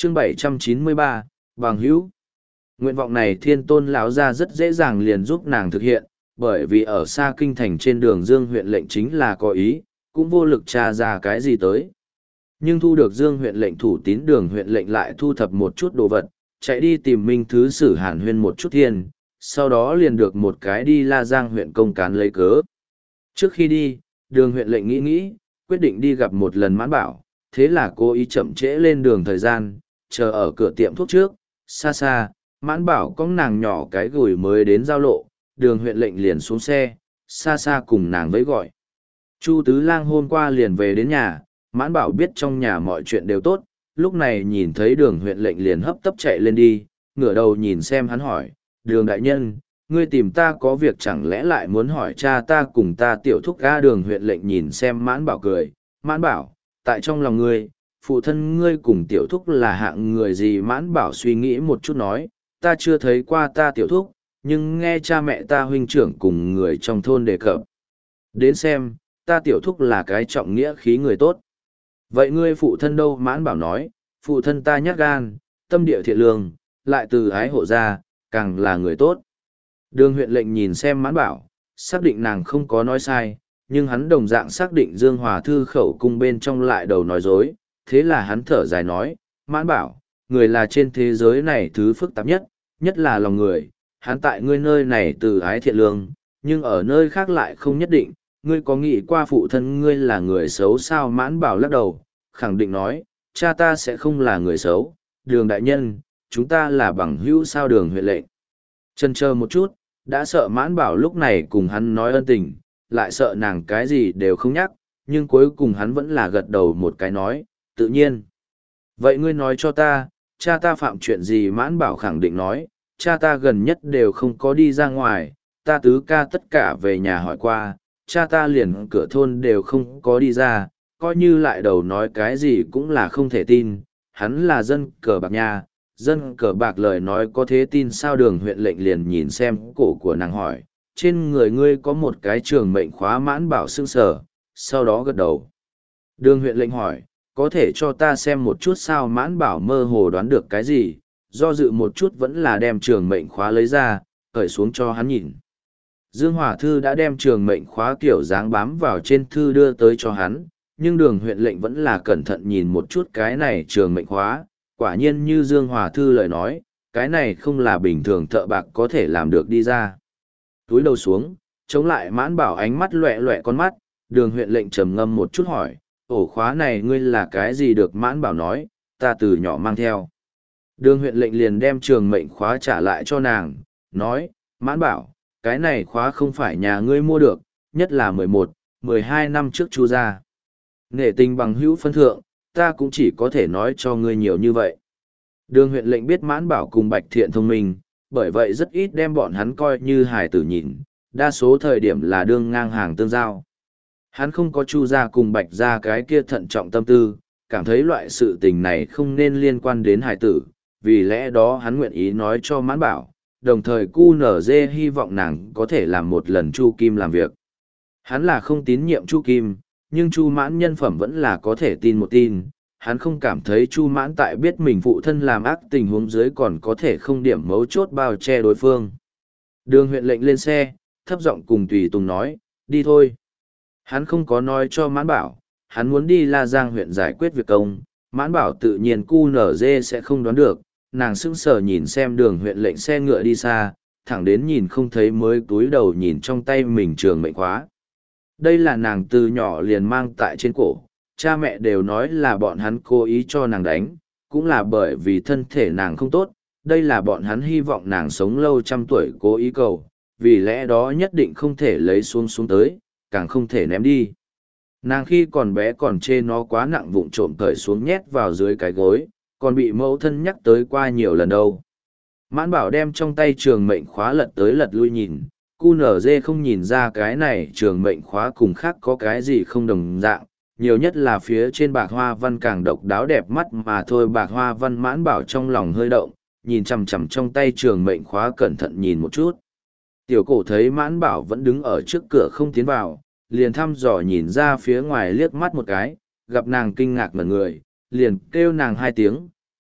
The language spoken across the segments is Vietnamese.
chương 793, bằng hữu. Nguyện vọng này Thiên Tôn lão gia rất dễ dàng liền giúp nàng thực hiện, bởi vì ở xa kinh thành trên đường Dương huyện lệnh chính là có ý, cũng vô lực tra ra cái gì tới. Nhưng thu được Dương huyện lệnh thủ tín đường huyện lệnh lại thu thập một chút đồ vật, chạy đi tìm Minh Thứ Sử Hàn Huyên một chút thiên, sau đó liền được một cái đi La Giang huyện công cán lấy cớ. Trước khi đi, đường huyện lệnh nghĩ, quyết định đi gặp một lần Mãn Bảo, thế là cố ý chậm trễ lên đường thời gian, chờ ở cửa tiệm thuốc trước, xa xa, Mãn Bảo có nàng nhỏ cái gùi mới đến giao lộ, đường huyện lệnh liền xuống xe, xa xa cùng nàng vẫy gọi. Chu Tứ Lang hôm qua liền về đến nhà, Mãn Bảo biết trong nhà mọi chuyện đều tốt, lúc này nhìn thấy đường huyện lệnh liền hấp tấp chạy lên đi, ngửa đầu nhìn xem hắn hỏi, đường đại nhân, ngươi tìm ta có việc chẳng lẽ lại muốn hỏi cha ta cùng ta tiểu thúc ga. Đường huyện lệnh nhìn xem Mãn Bảo cười, Mãn Bảo, tại trong lòng ngươi, phụ thân ngươi cùng tiểu thúc là hạng người gì? Mãn Bảo suy nghĩ một chút nói, ta chưa thấy qua ta tiểu thúc, nhưng nghe cha mẹ ta huynh trưởng cùng người trong thôn đề cập. Đến xem, ta tiểu thúc là cái trọng nghĩa khí người tốt. Vậy ngươi phụ thân đâu? Mãn Bảo nói, phụ thân ta nhát gan, tâm địa thiện lương, lại từ ái hộ gia, càng là người tốt. Đường huyện lệnh nhìn xem Mãn Bảo, xác định nàng không có nói sai, nhưng hắn đồng dạng xác định Dương Hòa Thư khẩu cung bên trong lại đầu nói dối, thế là hắn thở dài nói, Mãn Bảo, người là trên thế giới này thứ phức tạp nhất, nhất là lòng người, hắn tại ngươi nơi này từ ái thiện lương, nhưng ở nơi khác lại không nhất định, ngươi có nghĩ qua phụ thân ngươi là người xấu sao? Mãn Bảo lắc đầu, khẳng định nói, cha ta sẽ không là người xấu, đường đại nhân, chúng ta là bằng hữu sao? Đường huyện lệnh chần chờ một chút, đã sợ Mãn Bảo lúc này cùng hắn nói ân tình, lại sợ nàng cái gì đều không nhắc, nhưng cuối cùng hắn vẫn là gật đầu một cái nói, tự nhiên. Vậy ngươi nói cho ta, cha ta phạm chuyện gì? Mãn Bảo khẳng định nói, cha ta gần nhất đều không có đi ra ngoài, ta tứ ca tất cả về nhà hỏi qua, cha ta liền cửa thôn đều không có đi ra, coi như lại đầu nói cái gì cũng là không thể tin, hắn là dân cờ bạc nha, dân cờ bạc lời nói có thế tin sao? Đường huyện lệnh liền nhìn xem cổ của nàng hỏi, trên người ngươi có một cái trường mệnh khóa? Mãn Bảo sững sờ, sau đó gật đầu. Đường huyện lệnh hỏi, có thể cho ta xem một chút sao? Mãn Bảo mơ hồ đoán được cái gì, do dự một chút vẫn là đem trường mệnh khóa lấy ra, cởi xuống cho hắn nhìn. Dương Hòa Thư đã đem trường mệnh khóa kiểu dáng bám vào trên thư đưa tới cho hắn, nhưng đường huyện lệnh vẫn là cẩn thận nhìn một chút cái này trường mệnh khóa, quả nhiên như Dương Hòa Thư lời nói, cái này không là bình thường thợ bạc có thể làm được đi ra. Túi đầu xuống, chống lại Mãn Bảo ánh mắt loẹ loẹ con mắt, đường huyện lệnh trầm ngâm một chút hỏi, ổ khóa này ngươi là cái gì? Được. Mãn Bảo nói, ta từ nhỏ mang theo. Đường huyện lệnh liền đem trường mệnh khóa trả lại cho nàng, nói, Mãn Bảo, cái này khóa không phải nhà ngươi mua được, nhất là 11, 12 năm trước Chu ra. Nghệ tình bằng hữu phân thượng, ta cũng chỉ có thể nói cho ngươi nhiều như vậy. Đường huyện lệnh biết Mãn Bảo cùng Bạch Thiện thông minh, bởi vậy rất ít đem bọn hắn coi như hài tử nhìn, đa số thời điểm là đương ngang hàng tương giao. Hắn không có Chu ra cùng Bạch ra cái kia thận trọng tâm tư, cảm thấy loại sự tình này không nên liên quan đến hài tử, vì lẽ đó hắn nguyện ý nói cho Mãn Bảo, đồng thời QNZ hy vọng nàng có thể làm một lần Chu Kim làm việc. Hắn là không tín nhiệm Chu Kim, nhưng Chu Mãn nhân phẩm vẫn là có thể tin một tin. Hắn không cảm thấy Chu Mãn tại biết mình phụ thân làm ác tình huống dưới còn có thể không điểm mấu chốt bao che đối phương. Đường huyện lệnh lên xe, thấp giọng cùng Tùy Tùng nói, đi thôi. Hắn không có nói cho Mãn Bảo, hắn muốn đi La Giang huyện giải quyết việc công. Mãn Bảo tự nhiên QNZ sẽ không đoán được, nàng sững sờ nhìn xem đường huyện lệnh xe ngựa đi xa, thẳng đến nhìn không thấy mới túi đầu nhìn trong tay mình trường mệnh khóa. Đây là nàng từ nhỏ liền mang tại trên cổ, cha mẹ đều nói là bọn hắn cố ý cho nàng đánh, cũng là bởi vì thân thể nàng không tốt, đây là bọn hắn hy vọng nàng sống lâu trăm tuổi cố ý cầu, vì lẽ đó nhất định không thể lấy xuống tới, càng không thể ném đi. Nàng khi còn bé còn chê nó quá nặng vụng trộm cởi xuống nhét vào dưới cái gối, còn bị mẫu thân nhắc tới qua nhiều lần đâu. Mãn Bảo đem trong tay trường mệnh khóa lật tới lật lui nhìn, QNZ không nhìn ra cái này trường mệnh khóa cùng khác có cái gì không đồng dạng, nhiều nhất là phía trên bạc hoa văn càng độc đáo đẹp mắt mà thôi. Bạc hoa văn. Mãn Bảo trong lòng hơi động, nhìn chằm chằm trong tay trường mệnh khóa cẩn thận nhìn một chút. Tiểu cổ thấy Mãn Bảo vẫn đứng ở trước cửa không tiến vào, liền thăm dò nhìn ra phía ngoài liếc mắt một cái, gặp nàng kinh ngạc ngẩn người, liền kêu nàng hai tiếng,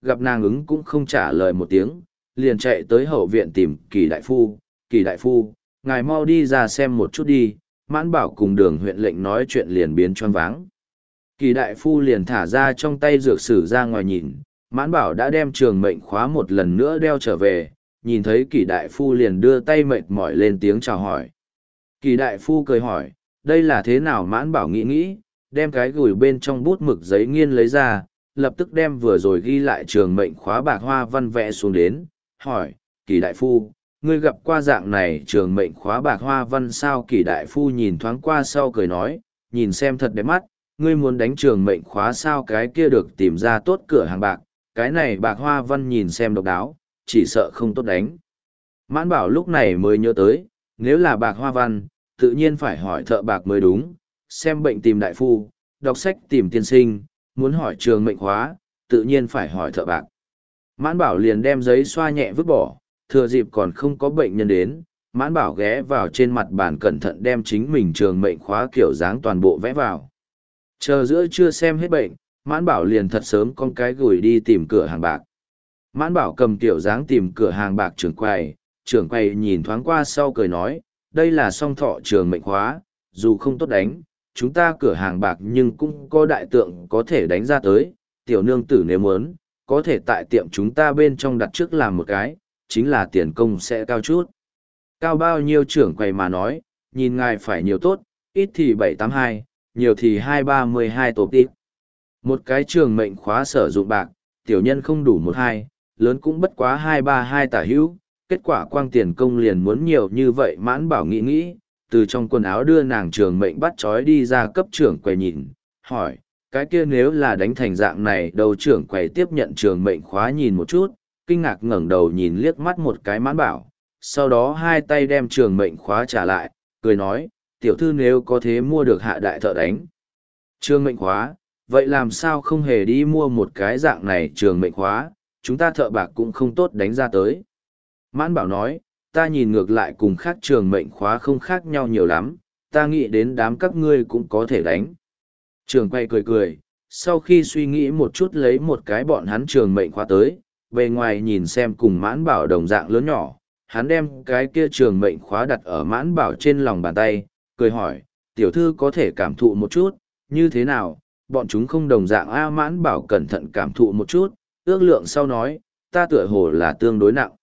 gặp nàng ứng cũng không trả lời một tiếng, liền chạy tới hậu viện tìm Kỳ đại phu. Kỳ đại phu, ngài mau đi ra xem một chút đi. Mãn Bảo cùng Đường huyện lệnh nói chuyện liền biến choáng váng. Kỳ đại phu liền thả ra trong tay dược sử ra ngoài nhìn, Mãn Bảo đã đem trường mệnh khóa một lần nữa đeo trở về, nhìn thấy Kỳ đại phu liền đưa tay mệt mỏi lên tiếng chào hỏi. Kỳ đại phu cười hỏi, đây là thế nào? Mãn Bảo nghĩ nghĩ, đem cái gùi bên trong bút mực giấy nghiên lấy ra, lập tức đem vừa rồi ghi lại trường mệnh khóa bạc hoa văn vẽ xuống đến, hỏi, Kỳ đại phu, ngươi gặp qua dạng này trường mệnh khóa bạc hoa văn sao? Kỳ đại phu nhìn thoáng qua sau cười nói, nhìn xem thật đẹp mắt, ngươi muốn đánh trường mệnh khóa sao? Cái kia được tìm ra tốt cửa hàng bạc, cái này bạc hoa văn nhìn xem độc đáo, chỉ sợ không tốt đánh. Mãn Bảo lúc này mới nhớ tới, nếu là bạc hoa văn, tự nhiên phải hỏi thợ bạc mới đúng, xem bệnh tìm đại phu, đọc sách tìm tiên sinh, muốn hỏi trường mệnh khóa, tự nhiên phải hỏi thợ bạc. Mãn Bảo liền đem giấy xoa nhẹ vứt bỏ, thừa dịp còn không có bệnh nhân đến, Mãn Bảo ghé vào trên mặt bàn cẩn thận đem chính mình trường mệnh khóa kiểu dáng toàn bộ vẽ vào. Chờ giữa trưa xem hết bệnh, Mãn Bảo liền thật sớm con cái gửi đi tìm cửa hàng bạc. Mãn Bảo cầm kiểu dáng tìm cửa hàng bạc trưởng quầy nhìn thoáng qua sau cười nói, đây là song thọ trường mệnh khóa, dù không tốt đánh, chúng ta cửa hàng bạc nhưng cũng có đại tượng có thể đánh ra tới, tiểu nương tử nếu muốn, có thể tại tiệm chúng ta bên trong đặt trước làm một cái, chính là tiền công sẽ cao chút. Cao bao nhiêu? Trưởng quầy mà nói, nhìn ngài phải nhiều tốt, ít thì 782, nhiều thì 232 tổ tiếp. Một cái trường mệnh khóa sử dụng bạc, tiểu nhân không đủ 12, lớn cũng bất quá 232 tả hữu, kết quả quang tiền công liền muốn nhiều như vậy. Mãn Bảo nghĩ nghĩ, từ trong quần áo đưa nàng trường mệnh bắt trói đi ra cấp trưởng quầy nhìn, hỏi, cái kia nếu là đánh thành dạng này đầu? Trưởng quầy tiếp nhận trường mệnh khóa nhìn một chút, kinh ngạc ngẩng đầu nhìn liếc mắt một cái Mãn Bảo, sau đó hai tay đem trường mệnh khóa trả lại, cười nói, tiểu thư nếu có thế mua được hạ đại thợ đánh trường mệnh khóa, vậy làm sao không hề đi mua một cái dạng này trường mệnh khóa, chúng ta thợ bạc cũng không tốt đánh ra tới. Mãn Bảo nói, ta nhìn ngược lại cùng khác trường mệnh khóa không khác nhau nhiều lắm, ta nghĩ đến đám các ngươi cũng có thể đánh. Trường quay cười, sau khi suy nghĩ một chút lấy một cái bọn hắn trường mệnh khóa tới, bề ngoài nhìn xem cùng Mãn Bảo đồng dạng lớn nhỏ, hắn đem cái kia trường mệnh khóa đặt ở Mãn Bảo trên lòng bàn tay, cười hỏi, tiểu thư có thể cảm thụ một chút, như thế nào, bọn chúng không đồng dạng a? Mãn Bảo cẩn thận cảm thụ một chút, ước lượng sau nói, ta tựa hồ là tương đối nặng.